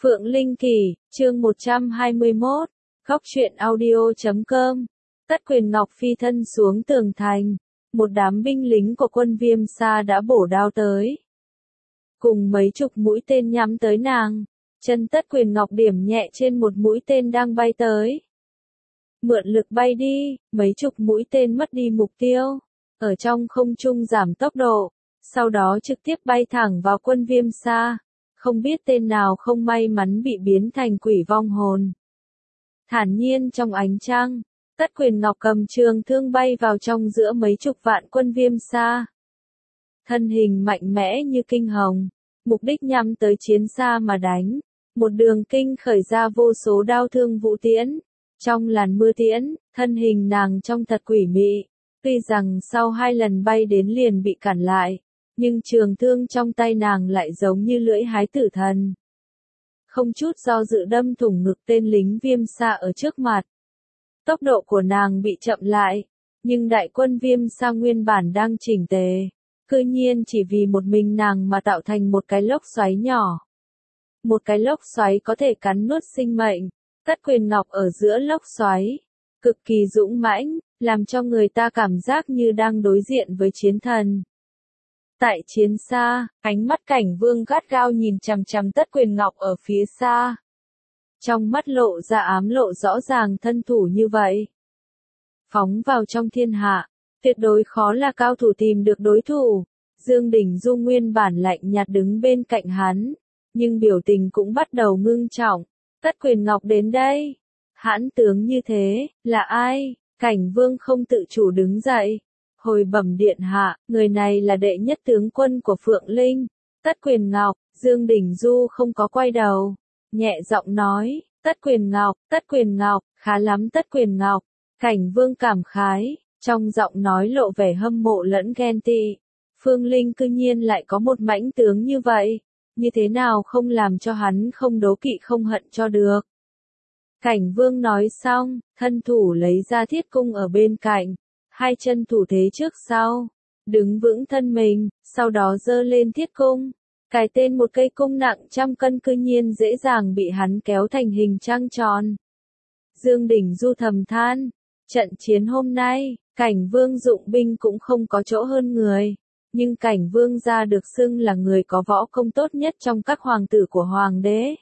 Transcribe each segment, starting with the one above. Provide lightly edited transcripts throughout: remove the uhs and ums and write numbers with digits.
Phượng Linh Kỳ, chương 121, góc truyện audio.com. Tất Quyền Ngọc phi thân xuống tường thành, một đám binh lính của quân Viêm Sa đã bổ đao tới, cùng mấy chục mũi tên nhắm tới nàng. Chân Tất Quyền Ngọc điểm nhẹ trên một mũi tên đang bay tới. Mượn lực bay đi, mấy chục mũi tên mất đi mục tiêu, ở trong không trung giảm tốc độ, sau đó trực tiếp bay thẳng vào quân Viêm Sa. Không biết tên nào không may mắn bị biến thành quỷ vong hồn. Thản nhiên trong ánh trăng, Tất Quyền Ngọc cầm trường thương bay vào trong giữa mấy chục vạn quân Viêm Sa. Thân hình mạnh mẽ như kinh hồng, mục đích nhắm tới chiến xa mà đánh. Một đường kinh khởi ra vô số đao thương vũ tiễn. Trong làn mưa tiễn, thân hình nàng trông thật quỷ mị. Tuy rằng sau 2 lần bay đến liền bị cản lại, nhưng trường thương trong tay nàng lại giống như lưỡi hái tử thần. Không chút do dự đâm thủng ngực tên lính Viêm Sa ở trước mặt. Tốc độ của nàng bị chậm lại, nhưng đại quân Viêm Sa nguyên bản đang chỉnh tề. Cư nhiên chỉ vì một mình nàng mà tạo thành một cái lốc xoáy nhỏ. Một cái lốc xoáy có thể cắn nuốt sinh mệnh. Tất Quyền Ngọc ở giữa lốc xoáy, cực kỳ dũng mãnh, làm cho người ta cảm giác như đang đối diện với chiến thần. Tại chiến xa, ánh mắt Cảnh Vương gắt gao nhìn chằm chằm Tất Quyền Ngọc ở phía xa. Trong mắt lộ ra ám lộ rõ ràng thân thủ như vậy. Phóng vào trong thiên hạ, tuyệt đối khó là cao thủ tìm được đối thủ. Dương Đình Du nguyên bản lạnh nhạt đứng bên cạnh hắn, nhưng biểu tình cũng bắt đầu ngưng trọng. Tất Quyền Ngọc đến đây. Hãn tướng như thế, là ai? Cảnh Vương không tự chủ đứng dậy. Hồi bẩm điện hạ, người này là đệ nhất tướng quân của Phượng Linh. Tất Quyền Ngọc. Dương Đình Du không có quay đầu, nhẹ giọng nói, Tất Quyền Ngọc, khá lắm Tất Quyền Ngọc. Cảnh Vương cảm khái, trong giọng nói lộ vẻ hâm mộ lẫn ghen tị. Phương Linh cư nhiên lại có một mãnh tướng như vậy, như thế nào không làm cho hắn không đố kỵ không hận cho được. Cảnh Vương nói xong, thân thủ lấy ra thiết cung ở bên cạnh, 2 chân thủ thế trước sau, đứng vững thân mình, sau đó giơ lên thiết cung, cài tên một cây cung nặng 100 cân cư nhiên dễ dàng bị hắn kéo thành hình trăng tròn. Dương Đình Du thầm than, trận chiến hôm nay, Cảnh Vương dụng binh cũng không có chỗ hơn người, nhưng Cảnh Vương gia được xưng là người có võ công tốt nhất trong các hoàng tử của hoàng đế.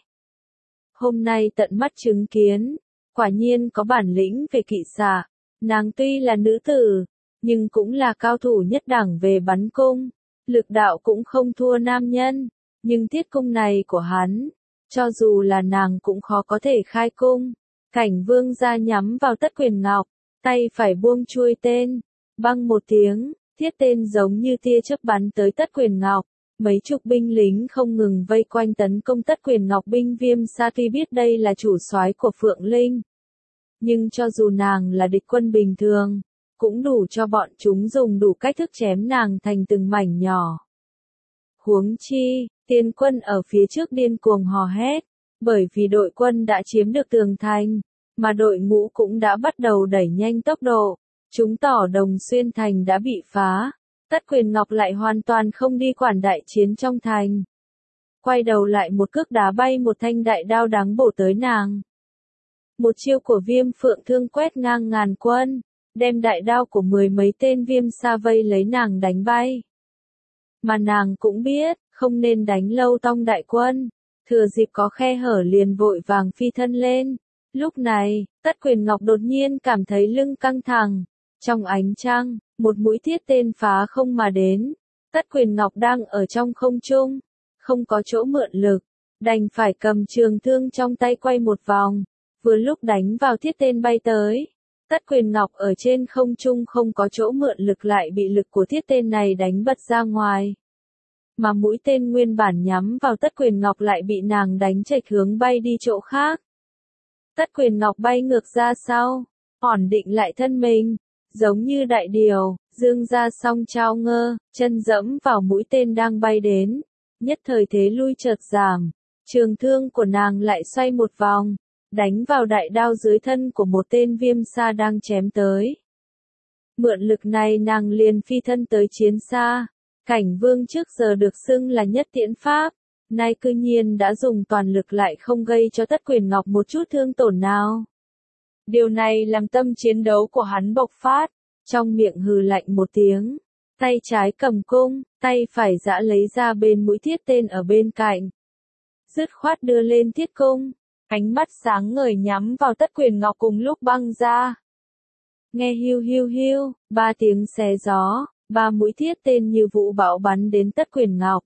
Hôm nay tận mắt chứng kiến, quả nhiên có bản lĩnh về kỵ xạ. Nàng tuy là nữ tử, nhưng cũng là cao thủ nhất đẳng về bắn cung, lực đạo cũng không thua nam nhân, nhưng thiết cung này của hắn, cho dù là nàng cũng khó có thể khai cung. Cảnh Vương gia nhắm vào Tất Quyền Ngọc, tay phải buông chuôi tên, băng một tiếng, thiết tên giống như tia chớp bắn tới Tất Quyền Ngọc. Mấy chục binh lính không ngừng vây quanh tấn công Tất Quyền Ngọc. Binh Viêm Sa tuy biết đây là chủ soái của Phượng Linh, nhưng cho dù nàng là địch quân bình thường, cũng đủ cho bọn chúng dùng đủ cách thức chém nàng thành từng mảnh nhỏ. Huống chi, tiền quân ở phía trước điên cuồng hò hét, bởi vì đội quân đã chiếm được tường thành, mà đội ngũ cũng đã bắt đầu đẩy nhanh tốc độ, chứng tỏ Đồng Xuyên thành đã bị phá. Tất Quyền Ngọc lại hoàn toàn không đi quản đại chiến trong thành. Quay đầu lại một cước đá bay một thanh đại đao đáng bổ tới nàng. Một chiêu của Viêm Phượng thương quét ngang ngàn quân, đem đại đao của 10 mấy tên Viêm Sa vây lấy nàng đánh bay. Mà nàng cũng biết, không nên đánh lâu tông đại quân, thừa dịp có khe hở liền vội vàng phi thân lên. Lúc này, Tất Quyền Ngọc đột nhiên cảm thấy lưng căng thẳng. Trong ánh trăng, một mũi thiết tên phá không mà đến. Tất Quyền Ngọc đang ở trong không trung, không có chỗ mượn lực, đành phải cầm trường thương trong tay quay một vòng. Vừa lúc đánh vào thiết tên bay tới, Tất Quyền Ngọc ở trên không trung không có chỗ mượn lực lại bị lực của thiết tên này đánh bật ra ngoài. Mà mũi tên nguyên bản nhắm vào Tất Quyền Ngọc lại bị nàng đánh chệch hướng bay đi chỗ khác. Tất Quyền Ngọc bay ngược ra sau, ổn định lại thân mình, giống như đại điều, dương ra song trao ngơ, chân dẫm vào mũi tên đang bay đến, nhất thời thế lui chợt giảm, trường thương của nàng lại xoay một vòng, đánh vào đại đao dưới thân của một tên Viêm Sa đang chém tới. Mượn lực này nàng liền phi thân tới chiến xa. Cảnh Vương trước giờ được xưng là nhất tiễn pháp, nay cư nhiên đã dùng toàn lực lại không gây cho Tất Quyền Ngọc một chút thương tổn nào. Điều này làm tâm chiến đấu của hắn bộc phát, trong miệng hừ lạnh một tiếng, tay trái cầm cung, tay phải giã lấy ra bên mũi thiết tên ở bên cạnh. Dứt khoát đưa lên thiết cung, ánh mắt sáng ngời nhắm vào Tất Quyền Ngọc cùng lúc băng ra. Nghe hiu hiu hiu, 3 tiếng xé gió, 3 mũi thiết tên như vũ bão bắn đến Tất Quyền Ngọc.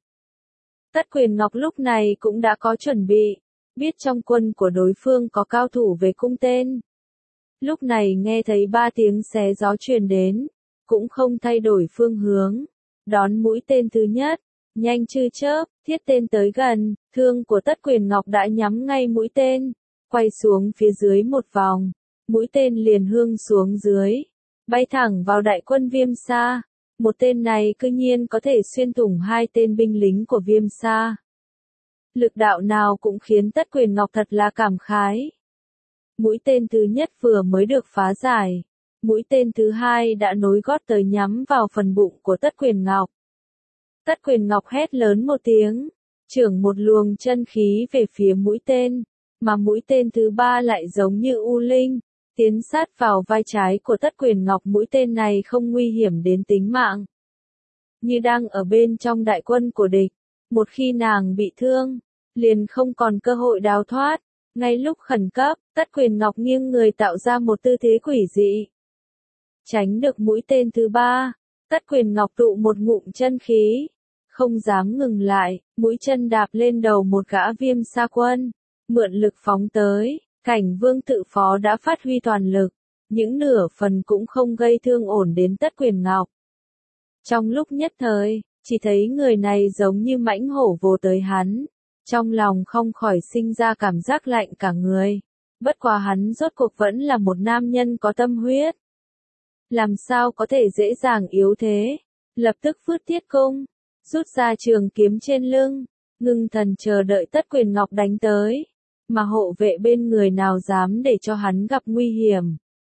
Tất Quyền Ngọc lúc này cũng đã có chuẩn bị, biết trong quân của đối phương có cao thủ về cung tên. Lúc này nghe thấy 3 tiếng xé gió truyền đến, cũng không thay đổi phương hướng, đón mũi tên thứ nhất, nhanh như chớp, thiết tên tới gần, thương của Tất Quyền Ngọc đã nhắm ngay mũi tên, quay xuống phía dưới một vòng, mũi tên liền hương xuống dưới, bay thẳng vào đại quân Viêm Sa. Một tên này cư nhiên có thể xuyên thủng 2 tên binh lính của Viêm Sa. Lực đạo nào cũng khiến Tất Quyền Ngọc thật là cảm khái. Mũi tên thứ nhất vừa mới được phá giải, mũi tên thứ hai đã nối gót tới nhắm vào phần bụng của Tất Quyền Ngọc. Tất Quyền Ngọc hét lớn một tiếng, chưởng một luồng chân khí về phía mũi tên, mà mũi tên thứ ba lại giống như u linh, tiến sát vào vai trái của Tất Quyền Ngọc. Mũi tên này không nguy hiểm đến tính mạng, như đang ở bên trong đại quân của địch, một khi nàng bị thương, liền không còn cơ hội đào thoát. Ngay lúc khẩn cấp, Tất Quyền Ngọc nghiêng người tạo ra một tư thế quỷ dị, tránh được mũi tên thứ ba. Tất Quyền Ngọc tụ một ngụm chân khí, không dám ngừng lại, mũi chân đạp lên đầu một gã Viêm Sa quân, mượn lực phóng tới. Cảnh Vương tự phó đã phát huy toàn lực, những nửa phần cũng không gây thương ổn đến Tất Quyền Ngọc. Trong lúc nhất thời, chỉ thấy người này giống như mãnh hổ vồ tới hắn, trong lòng không khỏi sinh ra cảm giác lạnh cả người. Bất quá hắn rốt cuộc vẫn là một nam nhân có tâm huyết, làm sao có thể dễ dàng yếu thế. Lập tức phước thiết cung, rút ra trường kiếm trên lưng, ngưng thần chờ đợi Tất Quyền Ngọc đánh tới. Mà hộ vệ bên người nào dám để cho hắn gặp nguy hiểm.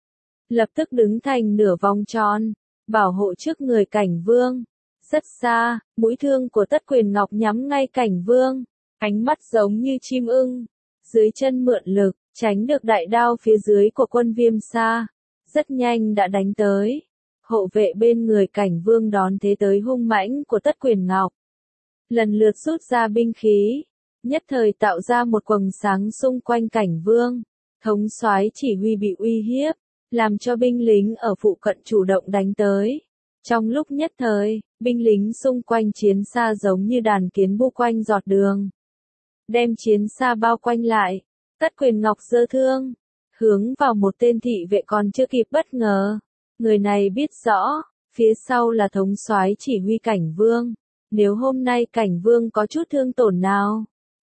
Lập tức đứng thành nửa vòng tròn, bảo hộ trước người Cảnh Vương. Rất xa, mũi thương của Tất Quyền Ngọc nhắm ngay Cảnh Vương, ánh mắt giống như chim ưng, dưới chân mượn lực, tránh được đại đao phía dưới của quân Viêm Sa, rất nhanh đã đánh tới. Hộ vệ bên người Cảnh Vương đón thế tới hung mãnh của Tất Quyền Ngọc, lần lượt rút ra binh khí, nhất thời tạo ra một quầng sáng xung quanh Cảnh Vương. Thống soái chỉ huy bị uy hiếp, làm cho binh lính ở phụ cận chủ động đánh tới. Trong lúc nhất thời, binh lính xung quanh chiến xa giống như đàn kiến bu quanh giọt đường, đem chiến xa bao quanh lại. Tất Quyền Ngọc giơ thương, hướng vào một tên thị vệ còn chưa kịp bất ngờ. Người này biết rõ, phía sau là thống soái chỉ huy Cảnh Vương. Nếu hôm nay Cảnh Vương có chút thương tổn nào,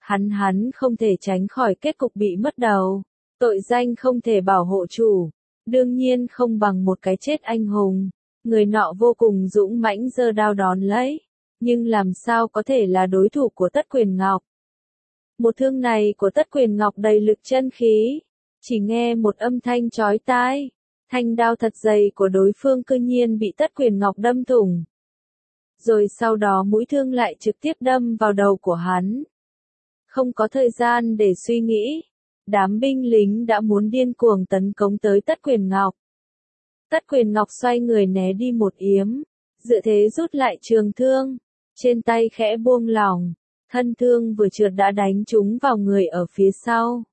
hắn không thể tránh khỏi kết cục bị mất đầu. Tội danh không thể bảo hộ chủ, đương nhiên không bằng một cái chết anh hùng. Người nọ vô cùng dũng mãnh giơ đao đón lấy, nhưng làm sao có thể là đối thủ của Tất Quyền Ngọc. Một thương này của Tất Quyền Ngọc đầy lực chân khí, chỉ nghe một âm thanh chói tai, thanh đao thật dày của đối phương cư nhiên bị Tất Quyền Ngọc đâm thủng. Rồi sau đó mũi thương lại trực tiếp đâm vào đầu của hắn. Không có thời gian để suy nghĩ, đám binh lính đã muốn điên cuồng tấn công tới Tất Quyền Ngọc. Tất Quyền Ngọc xoay người né đi một yếm, dự thế rút lại trường thương, trên tay khẽ buông lỏng, thân thương vừa trượt đã đánh trúng vào người ở phía sau.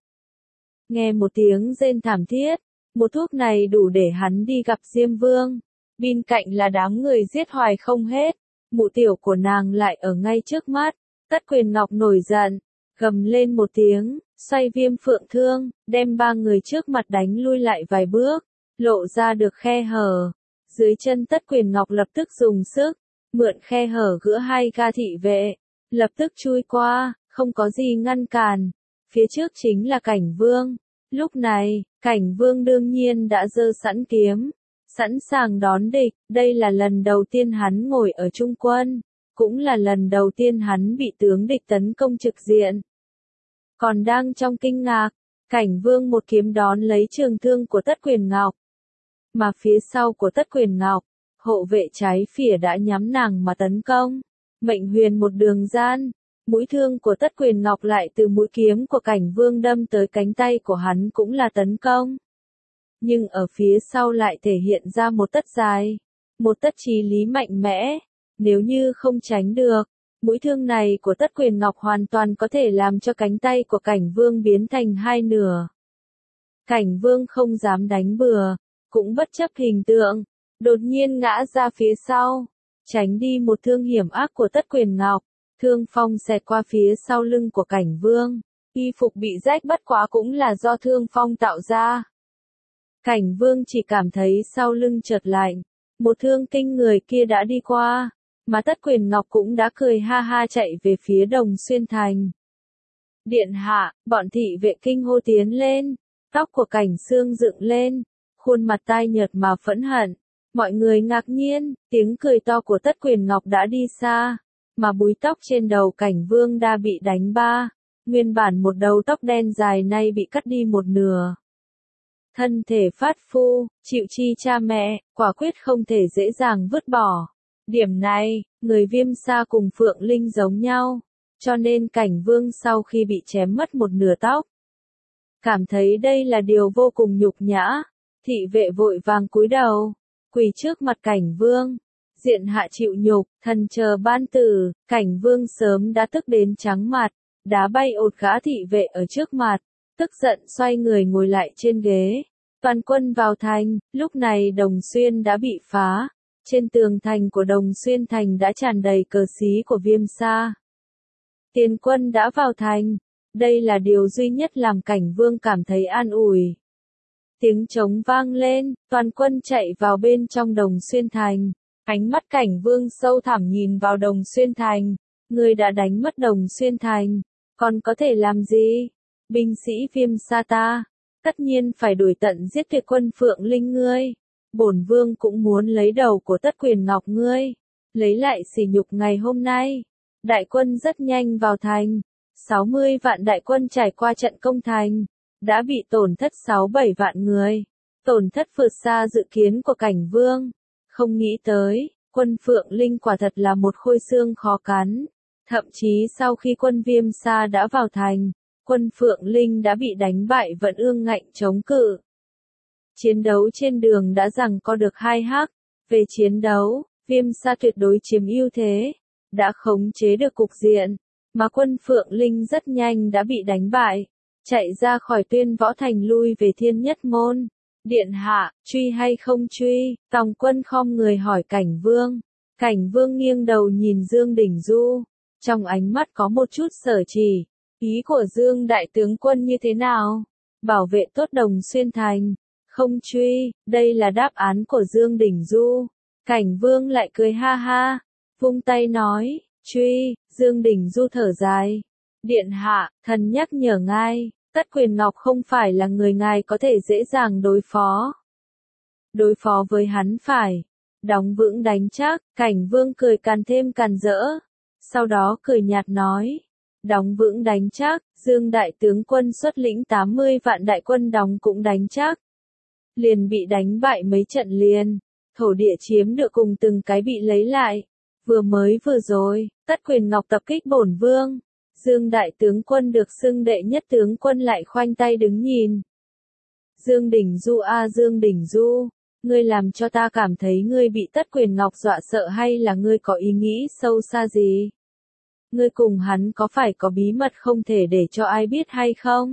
Nghe một tiếng rên thảm thiết, một thuốc này đủ để hắn đi gặp Diêm Vương. Bên cạnh là đám người giết hoài không hết, mụ tiểu của nàng lại ở ngay trước mắt. Tất Quyền Ngọc nổi giận, gầm lên một tiếng, xoay Viêm Phượng thương, đem 3 người trước mặt đánh lui lại vài bước, lộ ra được khe hở. Dưới chân Tất Quyền Ngọc lập tức dùng sức, mượn khe hở ggiữa 2 ga thị vệ, lập tức chui qua, không có gì ngăn cản. Phía trước chính là Cảnh Vương. Lúc này, Cảnh Vương đương nhiên đã giơ sẵn kiếm, sẵn sàng đón địch. Đây là lần đầu tiên hắn ngồi ở trung quân, cũng là lần đầu tiên hắn bị tướng địch tấn công trực diện. Còn đang trong kinh ngạc, Cảnh Vương một kiếm đón lấy trường thương của Tất Quyền Ngọc. Mà phía sau của Tất Quyền Ngọc, hộ vệ trái phía đã nhắm nàng mà tấn công. Mệnh huyền một đường gian, Mũi thương của Tất Quyền Ngọc lại từ mũi kiếm của Cảnh Vương đâm tới cánh tay của hắn cũng là tấn công. Nhưng ở phía sau lại thể hiện ra một tất dài, một tất chí lý mạnh mẽ, nếu như không tránh được, mũi thương này của Tất Quyền Ngọc hoàn toàn có thể làm cho cánh tay của Cảnh Vương biến thành hai nửa. Cảnh Vương không dám đánh bừa, cũng bất chấp hình tượng, đột nhiên ngã ra phía sau, tránh đi một thương hiểm ác của Tất Quyền Ngọc. Thương phong xẹt qua phía sau lưng của Cảnh Vương, y phục bị rách bất quá cũng là do thương phong tạo ra. Cảnh Vương chỉ cảm thấy sau lưng chợt lạnh, một thương kinh người kia đã đi qua, mà Tất Quyền Ngọc cũng đã cười ha ha chạy về phía Đồng Xuyên Thành. Điện hạ, bọn thị vệ kinh hô tiến lên, tóc của Cảnh Xương dựng lên, khuôn mặt tai nhợt mà phẫn hận. Mọi người ngạc nhiên, tiếng cười to của Tất Quyền Ngọc đã đi xa, mà búi tóc trên đầu Cảnh Vương đã bị đánh ba, nguyên bản một đầu tóc đen dài nay bị cắt đi một nửa. Thân thể phát phu, chịu chi cha mẹ, quả quyết không thể dễ dàng vứt bỏ. Điểm này, người Viêm Sa cùng Phượng Linh giống nhau, cho nên Cảnh Vương sau khi bị chém mất một nửa tóc, cảm thấy đây là điều vô cùng nhục nhã, thị vệ vội vàng cúi đầu, quỳ trước mặt Cảnh Vương. Diện hạ chịu nhục, thần chờ ban tử, Cảnh Vương sớm đã tức đến trắng mặt, đá bay ột gã thị vệ ở trước mặt, tức giận xoay người ngồi lại trên ghế. Toàn quân vào thành, lúc này Đồng Xuyên đã bị phá, trên tường thành của Đồng Xuyên thành đã tràn đầy cờ xí của Viêm Sa. Tiền quân đã vào thành, đây là điều duy nhất làm Cảnh Vương cảm thấy an ủi. Tiếng trống vang lên, toàn quân chạy vào bên trong Đồng Xuyên thành. Ánh mắt Cảnh Vương sâu thẳm nhìn vào Đồng Xuyên thành, ngươi đã đánh mất Đồng Xuyên thành, còn có thể làm gì? Binh sĩ Viêm Sa ta, tất nhiên phải đuổi tận giết tuyệt quân Phượng Linh ngươi. Bổn vương cũng muốn lấy đầu của Tất Quyền Ngọc ngươi, lấy lại sỉ nhục ngày hôm nay. Đại quân rất nhanh vào thành, 60 vạn đại quân trải qua trận công thành, đã bị tổn thất 6-7 vạn người, tổn thất vượt xa dự kiến của Cảnh Vương. Không nghĩ tới, quân Phượng Linh quả thật là một khôi xương khó cắn. Thậm chí sau khi quân Viêm Sa đã vào thành, quân Phượng Linh đã bị đánh bại vẫn ương ngạnh chống cự. Chiến đấu trên đường đã giằng co được 2 hắc. Về chiến đấu, Viêm Sa tuyệt đối chiếm ưu thế, đã khống chế được cục diện, mà quân Phượng Linh rất nhanh đã bị đánh bại, chạy ra khỏi Tuyên Võ Thành lui về Thiên Nhất Môn. Điện hạ, truy hay không truy? Tòng quân khom người hỏi Cảnh Vương. Cảnh Vương nghiêng đầu nhìn Dương Đình Du, trong ánh mắt có một chút sở chỉ. Ý của Dương đại tướng quân như thế nào? Bảo vệ tốt Đồng Xuyên thành. Không truy, đây là đáp án của Dương Đình Du. Cảnh Vương lại cười ha ha, vung tay nói, truy. Dương Đình Du thở dài. Điện hạ, thần nhắc nhở ngài. Tất Quyền Ngọc không phải là người ngài có thể dễ dàng đối phó. Đối phó với hắn phải đóng vững đánh chắc. Cảnh Vương cười càng thêm càng rỡ, sau đó cười nhạt nói, đóng vững đánh chắc. Dương đại tướng quân xuất lĩnh 80 vạn đại quân đóng cũng đánh chắc, liền bị đánh bại mấy trận liền, thổ địa chiếm được cùng từng cái bị lấy lại. Vừa rồi, Tất Quyền Ngọc tập kích bổn vương, Dương đại tướng quân được xưng đệ nhất tướng quân lại khoanh tay đứng nhìn. Dương Đình Du a Dương Đình Du, ngươi làm cho ta cảm thấy ngươi bị Tất Quyền Ngọc dọa sợ hay là ngươi có ý nghĩ sâu xa gì? Ngươi cùng hắn có phải có bí mật không thể để cho ai biết hay không?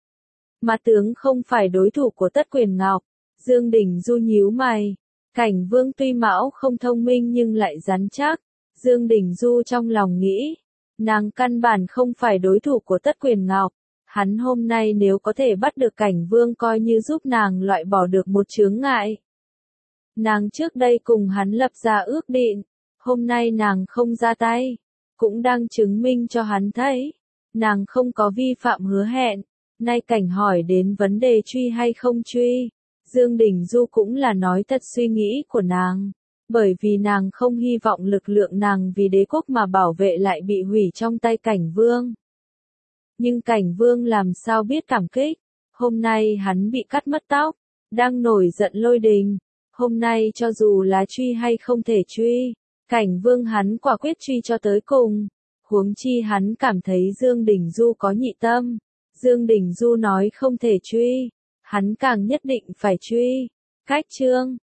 Mà tướng không phải đối thủ của Tất Quyền Ngọc. Dương Đình Du nhíu mày. Cảnh Vương tuy mão không thông minh nhưng lại rắn chắc. Dương Đình Du trong lòng nghĩ, nàng căn bản không phải đối thủ của Tất Quyền Ngọc. Hắn hôm nay nếu có thể bắt được Cảnh Vương coi như giúp nàng loại bỏ được một chướng ngại. Nàng trước đây cùng hắn lập ra ước định, hôm nay nàng không ra tay, cũng đang chứng minh cho hắn thấy, nàng không có vi phạm hứa hẹn. Nay Cảnh hỏi đến vấn đề truy hay không truy, Dương Đình Du cũng là nói thật suy nghĩ của nàng, bởi vì nàng không hy vọng lực lượng nàng vì đế quốc mà bảo vệ lại bị hủy trong tay Cảnh Vương. Nhưng Cảnh Vương làm sao biết cảm kích, hôm nay hắn bị cắt mất tóc, đang nổi giận lôi đình, hôm nay cho dù là truy hay không thể truy, Cảnh Vương hắn quả quyết truy cho tới cùng. huống chi hắn cảm thấy Dương Đình Du có nhị tâm. Dương Đình Du nói không thể truy, hắn càng nhất định phải truy. Cách chương